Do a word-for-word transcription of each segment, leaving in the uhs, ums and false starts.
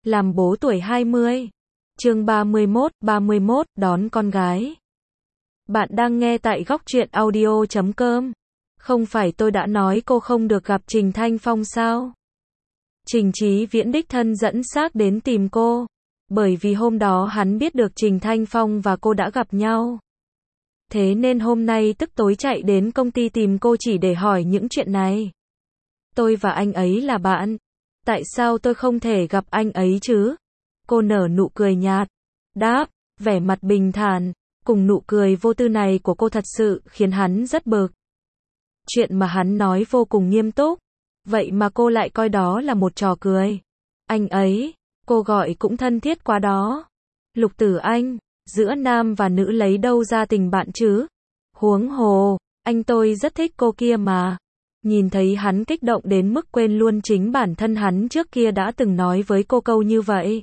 Làm bố tuổi hai mươi. Chương ba mươi mốt, ba mươi mốt, đón con gái. Bạn đang nghe tại góc truyện audio chấm com. Không phải tôi đã nói cô không được gặp Trình Thanh Phong sao? Trình Chí Viễn đích thân dẫn xác đến tìm cô. Bởi vì hôm đó hắn biết được Trình Thanh Phong và cô đã gặp nhau. Thế nên hôm nay tức tối chạy đến công ty tìm cô chỉ để hỏi những chuyện này. Tôi và anh ấy là bạn. Tại sao tôi không thể gặp anh ấy chứ? Cô nở nụ cười nhạt. Đáp, vẻ mặt bình thản. Cùng nụ cười vô tư này của cô thật sự khiến hắn rất bực. Chuyện mà hắn nói vô cùng nghiêm túc. Vậy mà cô lại coi đó là một trò cười. Anh ấy, cô gọi cũng thân thiết quá đó. Lục Tử Anh, giữa nam và nữ lấy đâu ra tình bạn chứ? Huống hồ, anh tôi rất thích cô kia mà. Nhìn thấy hắn kích động đến mức quên luôn chính bản thân hắn trước kia đã từng nói với cô câu như vậy.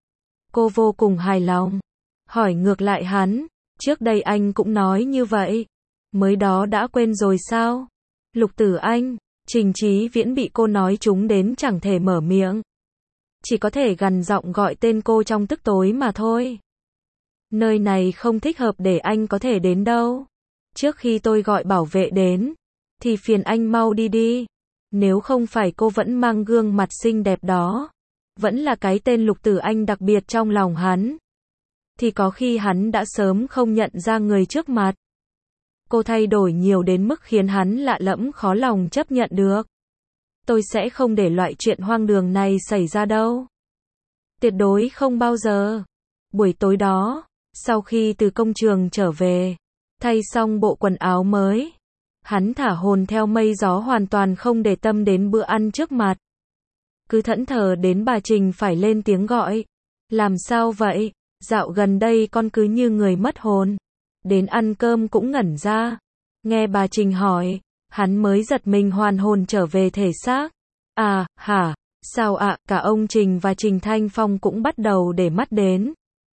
Cô vô cùng hài lòng. Hỏi ngược lại hắn, trước đây anh cũng nói như vậy. Mới đó đã quên rồi sao? Lục Tử Anh, Trình Chí Viễn bị cô nói trúng đến chẳng thể mở miệng. Chỉ có thể gằn giọng gọi tên cô trong tức tối mà thôi. Nơi này không thích hợp để anh có thể đến đâu. Trước khi tôi gọi bảo vệ đến, thì phiền anh mau đi đi. Nếu không phải cô vẫn mang gương mặt xinh đẹp đó, vẫn là cái tên Lục Tử Anh đặc biệt trong lòng hắn, thì có khi hắn đã sớm không nhận ra người trước mặt. Cô thay đổi nhiều đến mức khiến hắn lạ lẫm khó lòng chấp nhận được. Tôi sẽ không để loại chuyện hoang đường này xảy ra đâu. Tuyệt đối không bao giờ. Buổi tối đó, sau khi từ công trường trở về, thay xong bộ quần áo mới, hắn thả hồn theo mây gió hoàn toàn không để tâm đến bữa ăn trước mặt. Cứ thẫn thờ đến bà Trình phải lên tiếng gọi. Làm sao vậy? Dạo gần đây con cứ như người mất hồn. Đến ăn cơm cũng ngẩn ra. Nghe bà Trình hỏi, hắn mới giật mình hoàn hồn trở về thể xác. À, hả? Sao ạ? À, cả ông Trình và Trình Thanh Phong cũng bắt đầu để mắt đến.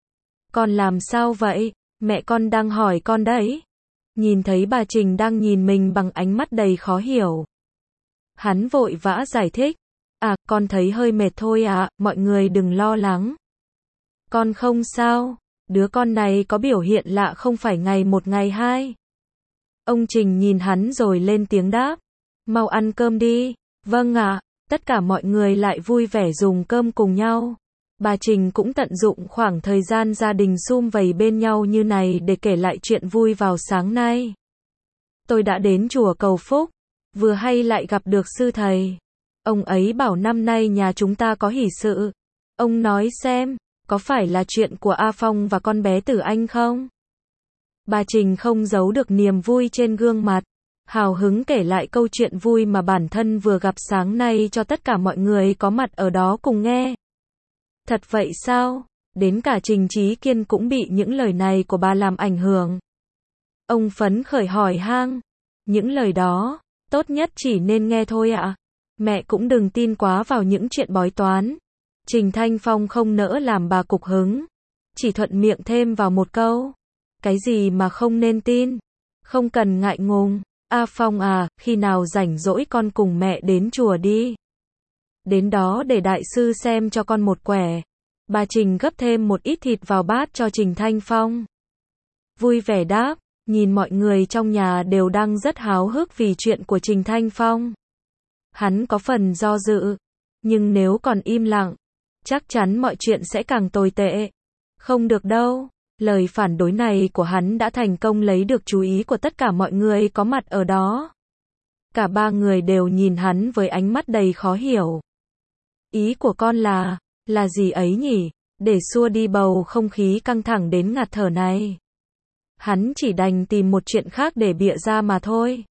Con làm sao vậy? Mẹ con đang hỏi con đấy. Nhìn thấy bà Trình đang nhìn mình bằng ánh mắt đầy khó hiểu. Hắn vội vã giải thích. À, con thấy hơi mệt thôi ạ, à, mọi người đừng lo lắng. Con không sao, đứa con này có biểu hiện lạ không phải ngày một ngày hai. Ông Trình nhìn hắn rồi lên tiếng đáp. Mau ăn cơm đi. Vâng ạ, à, tất cả mọi người lại vui vẻ dùng cơm cùng nhau. Bà Trình cũng tận dụng khoảng thời gian gia đình sum vầy bên nhau như này để kể lại chuyện vui vào sáng nay. Tôi đã đến chùa cầu phúc, vừa hay lại gặp được sư thầy. Ông ấy bảo năm nay nhà chúng ta có hỷ sự. Ông nói xem, có phải là chuyện của A Phong và con bé Tử Anh không? Bà Trình không giấu được niềm vui trên gương mặt, hào hứng kể lại câu chuyện vui mà bản thân vừa gặp sáng nay cho tất cả mọi người có mặt ở đó cùng nghe. Thật vậy sao? Đến cả Trình Chí Kiên cũng bị những lời này của bà làm ảnh hưởng. Ông phấn khởi hỏi han. Những lời đó, tốt nhất chỉ nên nghe thôi ạ. À? Mẹ cũng đừng tin quá vào những chuyện bói toán. Trình Thanh Phong không nỡ làm bà cục hứng. Chỉ thuận miệng thêm vào một câu. Cái gì mà không nên tin? Không cần ngại ngùng. A Phong à, khi nào rảnh rỗi con cùng mẹ đến chùa đi. Đến đó để đại sư xem cho con một quẻ. Bà Trình gấp thêm một ít thịt vào bát cho Trình Thanh Phong. Vui vẻ đáp, nhìn mọi người trong nhà đều đang rất háo hức vì chuyện của Trình Thanh Phong. Hắn có phần do dự, nhưng nếu còn im lặng, chắc chắn mọi chuyện sẽ càng tồi tệ. Không được đâu, lời phản đối này của hắn đã thành công lấy được chú ý của tất cả mọi người có mặt ở đó. Cả ba người đều nhìn hắn với ánh mắt đầy khó hiểu. Ý của con là, là gì ấy nhỉ? Để xua đi bầu không khí căng thẳng đến ngạt thở này. Hắn chỉ đành tìm một chuyện khác để bịa ra mà thôi.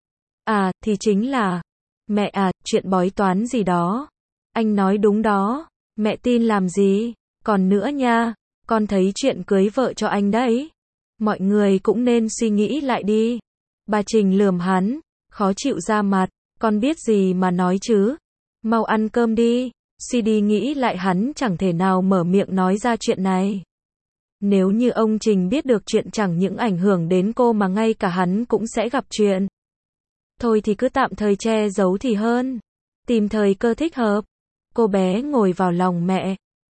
À, thì chính là, mẹ à, chuyện bói toán gì đó. Anh nói đúng đó, mẹ tin làm gì? Còn nữa nha, con thấy chuyện cưới vợ cho anh đấy. Mọi người cũng nên suy nghĩ lại đi. Bà Trình lườm hắn, khó chịu ra mặt, con biết gì mà nói chứ? Mau ăn cơm đi. Suy đi nghĩ lại hắn chẳng thể nào mở miệng nói ra chuyện này. Nếu như ông Trình biết được chuyện chẳng những ảnh hưởng đến cô mà ngay cả hắn cũng sẽ gặp chuyện. Thôi thì cứ tạm thời che giấu thì hơn. Tìm thời cơ thích hợp. Cô bé ngồi vào lòng mẹ.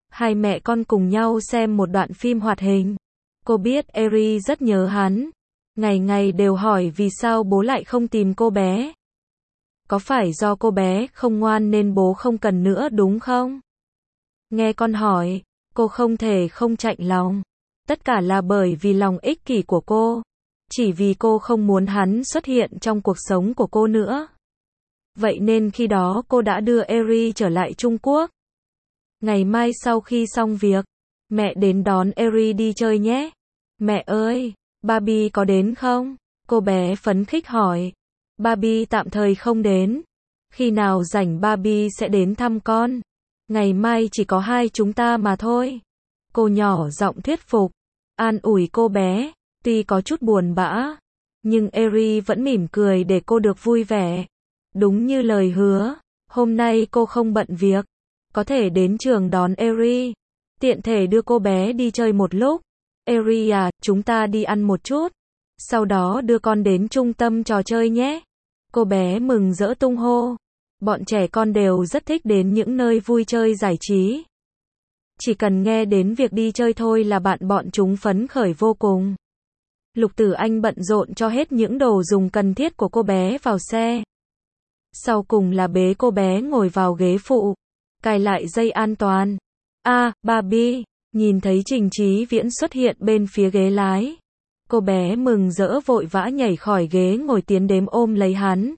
Hai mẹ con cùng nhau xem một đoạn phim hoạt hình. Cô biết Eri rất nhớ hắn. Ngày ngày đều hỏi vì sao bố lại không tìm cô bé. Có phải do cô bé không ngoan nên bố không cần nữa đúng không? Nghe con hỏi, cô không thể không chạnh lòng. Tất cả là bởi vì lòng ích kỷ của cô. Chỉ vì cô không muốn hắn xuất hiện trong cuộc sống của cô nữa. Vậy nên khi đó cô đã đưa Eri trở lại Trung Quốc. Ngày mai sau khi xong việc, mẹ đến đón Eri đi chơi nhé. Mẹ ơi, Barbie có đến không? Cô bé phấn khích hỏi. Barbie tạm thời không đến. Khi nào rảnh Barbie sẽ đến thăm con. Ngày mai chỉ có hai chúng ta mà thôi. Cô nhỏ giọng thuyết phục, an ủi cô bé, tuy có chút buồn bã, nhưng Eri vẫn mỉm cười để cô được vui vẻ. Đúng như lời hứa, hôm nay cô không bận việc, có thể đến trường đón Eri, tiện thể đưa cô bé đi chơi một lúc. Eri à, chúng ta đi ăn một chút, sau đó đưa con đến trung tâm trò chơi nhé. Cô bé mừng rỡ tung hô. Bọn trẻ con đều rất thích đến những nơi vui chơi giải trí. Chỉ cần nghe đến việc đi chơi thôi là bạn bọn chúng phấn khởi vô cùng. Lục Tử Anh bận rộn cho hết những đồ dùng cần thiết của cô bé vào xe. Sau cùng là bế cô bé ngồi vào ghế phụ, cài lại dây an toàn. A, à, Barbie, nhìn thấy Trình Chí Viễn xuất hiện bên phía ghế lái. Cô bé mừng rỡ vội vã nhảy khỏi ghế ngồi tiến đến ôm lấy hắn.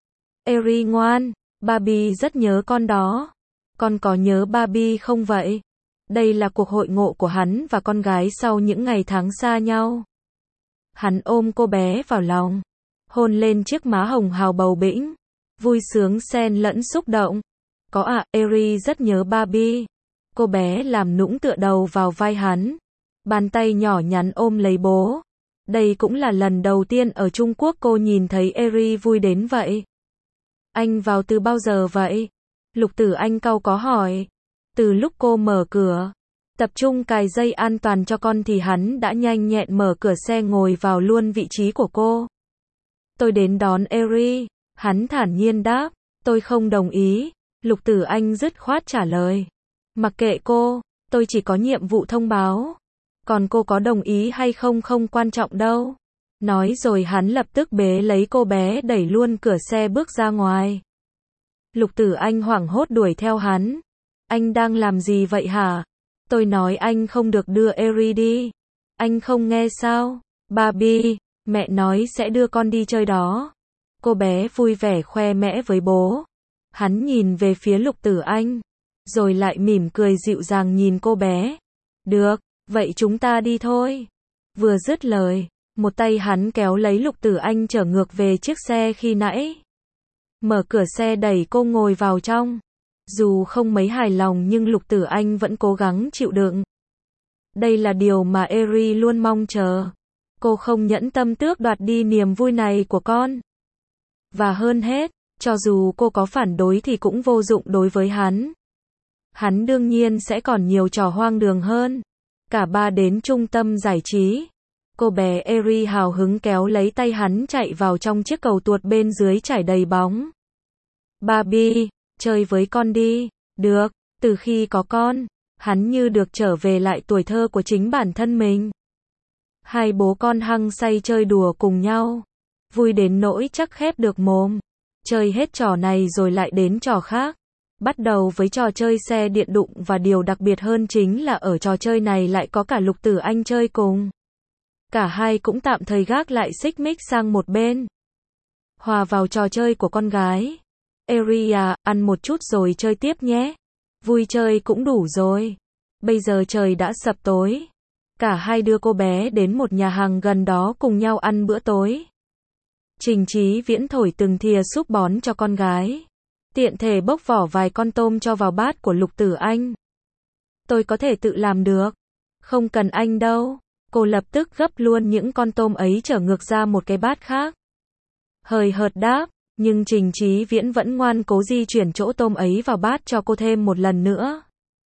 Eri ngoan, Barbie rất nhớ con đó. Con có nhớ Barbie không vậy? Đây là cuộc hội ngộ của hắn và con gái sau những ngày tháng xa nhau. Hắn ôm cô bé vào lòng, hôn lên chiếc má hồng hào bầu bĩnh, vui sướng xen lẫn xúc động. Có ạ, à, Eri rất nhớ Barbie. Cô bé làm nũng tựa đầu vào vai hắn, bàn tay nhỏ nhắn ôm lấy bố. Đây cũng là lần đầu tiên ở Trung Quốc cô nhìn thấy Eri vui đến vậy. Anh vào từ bao giờ vậy? Lục Tử Anh cau có hỏi. Từ lúc cô mở cửa, tập trung cài dây an toàn cho con thì hắn đã nhanh nhẹn mở cửa xe ngồi vào luôn vị trí của cô. Tôi đến đón Eri, hắn thản nhiên đáp. Tôi không đồng ý. Lục Tử Anh dứt khoát trả lời. Mặc kệ cô, tôi chỉ có nhiệm vụ thông báo. Còn cô có đồng ý hay không không quan trọng đâu. Nói rồi hắn lập tức bế lấy cô bé đẩy luôn cửa xe bước ra ngoài. Lục Tử Anh hoảng hốt đuổi theo hắn. Anh đang làm gì vậy hả? Tôi nói anh không được đưa Eri đi. Anh không nghe sao? Barbie, mẹ nói sẽ đưa con đi chơi đó. Cô bé vui vẻ khoe mẽ với bố. Hắn nhìn về phía Lục Tử Anh, rồi lại mỉm cười dịu dàng nhìn cô bé. Được, vậy chúng ta đi thôi. Vừa dứt lời, một tay hắn kéo lấy Lục Tử Anh trở ngược về chiếc xe khi nãy. Mở cửa xe đẩy cô ngồi vào trong. Dù không mấy hài lòng nhưng Lục Tử Anh vẫn cố gắng chịu đựng. Đây là điều mà Eri luôn mong chờ. Cô không nhẫn tâm tước đoạt đi niềm vui này của con. Và hơn hết, cho dù cô có phản đối thì cũng vô dụng đối với hắn. Hắn đương nhiên sẽ còn nhiều trò hoang đường hơn. Cả ba đến trung tâm giải trí. Cô bé Eri hào hứng kéo lấy tay hắn chạy vào trong chiếc cầu tuột bên dưới trải đầy bóng. Barbie, chơi với con đi. Được, từ khi có con, hắn như được trở về lại tuổi thơ của chính bản thân mình. Hai bố con hăng say chơi đùa cùng nhau. Vui đến nỗi chắc khép được mồm. Chơi hết trò này rồi lại đến trò khác. Bắt đầu với trò chơi xe điện đụng và điều đặc biệt hơn chính là ở trò chơi này lại có cả Lục Tử Anh chơi cùng. Cả hai cũng tạm thời gác lại xích mích sang một bên. Hòa vào trò chơi của con gái. Eri à, ăn một chút rồi chơi tiếp nhé. Vui chơi cũng đủ rồi. Bây giờ trời đã sập tối. Cả hai đưa cô bé đến một nhà hàng gần đó cùng nhau ăn bữa tối. Trình Chí Viễn thổi từng thìa súp bón cho con gái. Tiện thể bốc vỏ vài con tôm cho vào bát của Lục Tử Anh. Tôi có thể tự làm được. Không cần anh đâu. Cô lập tức gấp luôn những con tôm ấy trở ngược ra một cái bát khác. Hời hợt đáp, nhưng Trình Chí Viễn vẫn ngoan cố di chuyển chỗ tôm ấy vào bát cho cô thêm một lần nữa.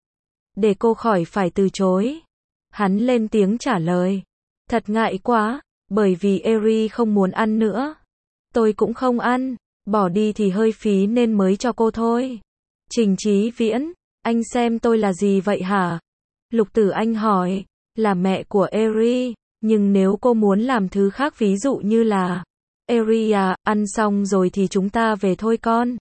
Để cô khỏi phải từ chối. Hắn lên tiếng trả lời. Thật ngại quá, bởi vì Eri không muốn ăn nữa. Tôi cũng không ăn, bỏ đi thì hơi phí nên mới cho cô thôi. Trình Chí Viễn, Anh xem tôi là gì vậy hả? Lục Tử Anh hỏi. Là mẹ của Eri, nhưng nếu cô muốn làm thứ khác ví dụ như là Eri à, ăn xong rồi thì chúng ta về thôi con.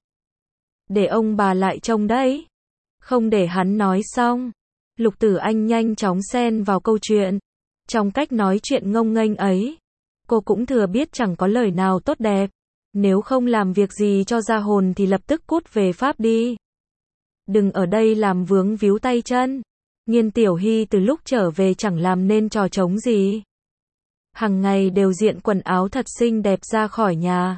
Để ông bà lại trông đấy. Không để hắn nói xong. Lục Tử Anh nhanh chóng xen vào câu chuyện. Trong cách nói chuyện ngông nghênh ấy, cô cũng thừa biết chẳng có lời nào tốt đẹp. Nếu không làm việc gì cho ra hồn thì lập tức cút về Pháp đi. Đừng ở đây làm vướng víu tay chân. Nhiên Tiểu Hy từ lúc trở về chẳng làm nên trò trống gì. Hằng ngày đều diện quần áo thật xinh đẹp ra khỏi nhà.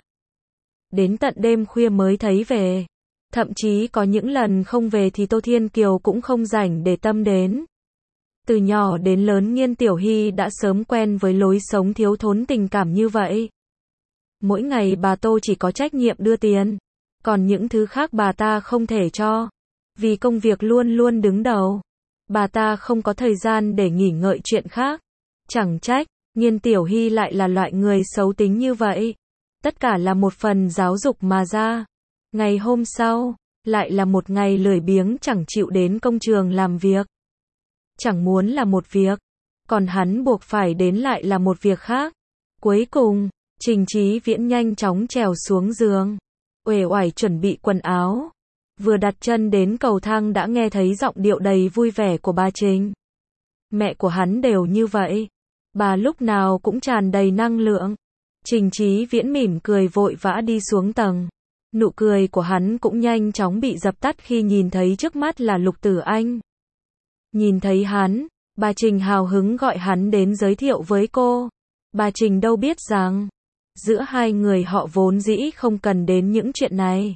Đến tận đêm khuya mới thấy về. Thậm chí có những lần không về thì Tô Thiên Kiều cũng không rảnh để tâm đến. Từ nhỏ đến lớn Nhiên Tiểu Hy đã sớm quen với lối sống thiếu thốn tình cảm như vậy. Mỗi ngày bà Tô chỉ có trách nhiệm đưa tiền. Còn những thứ khác bà ta không thể cho. Vì công việc luôn luôn đứng đầu. Bà ta không có thời gian để nghỉ ngợi chuyện khác. Chẳng trách, Nhiên Tiểu Hy lại là loại người xấu tính như vậy. Tất cả là một phần giáo dục mà ra. Ngày hôm sau, lại là một ngày lười biếng chẳng chịu đến công trường làm việc. Chẳng muốn là một việc, còn hắn buộc phải đến lại là một việc khác. Cuối cùng, Trình Chí Viễn nhanh chóng trèo xuống giường, uể oải chuẩn bị quần áo. Vừa đặt chân đến cầu thang đã nghe thấy giọng điệu đầy vui vẻ của bà Trình. Mẹ của hắn đều như vậy. Bà lúc nào cũng tràn đầy năng lượng. Trình Chí Viễn mỉm cười vội vã đi xuống tầng. Nụ cười của hắn cũng nhanh chóng bị dập tắt khi nhìn thấy trước mắt là Lục Tử Anh. Nhìn thấy hắn, bà Trình hào hứng gọi hắn đến giới thiệu với cô. Bà Trình đâu biết rằng, giữa hai người họ vốn dĩ không cần đến những chuyện này.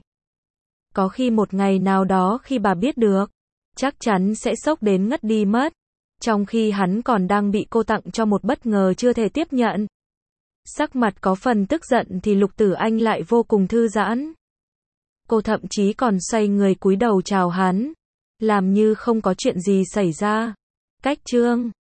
Có khi một ngày nào đó khi bà biết được, chắc chắn sẽ sốc đến ngất đi mất. Trong khi hắn còn đang bị cô tặng cho một bất ngờ chưa thể tiếp nhận. Sắc mặt có phần tức giận thì Lục Tử Anh lại vô cùng thư giãn. Cô thậm chí còn xoay người cúi đầu chào hắn, làm như không có chuyện gì xảy ra. Cách chương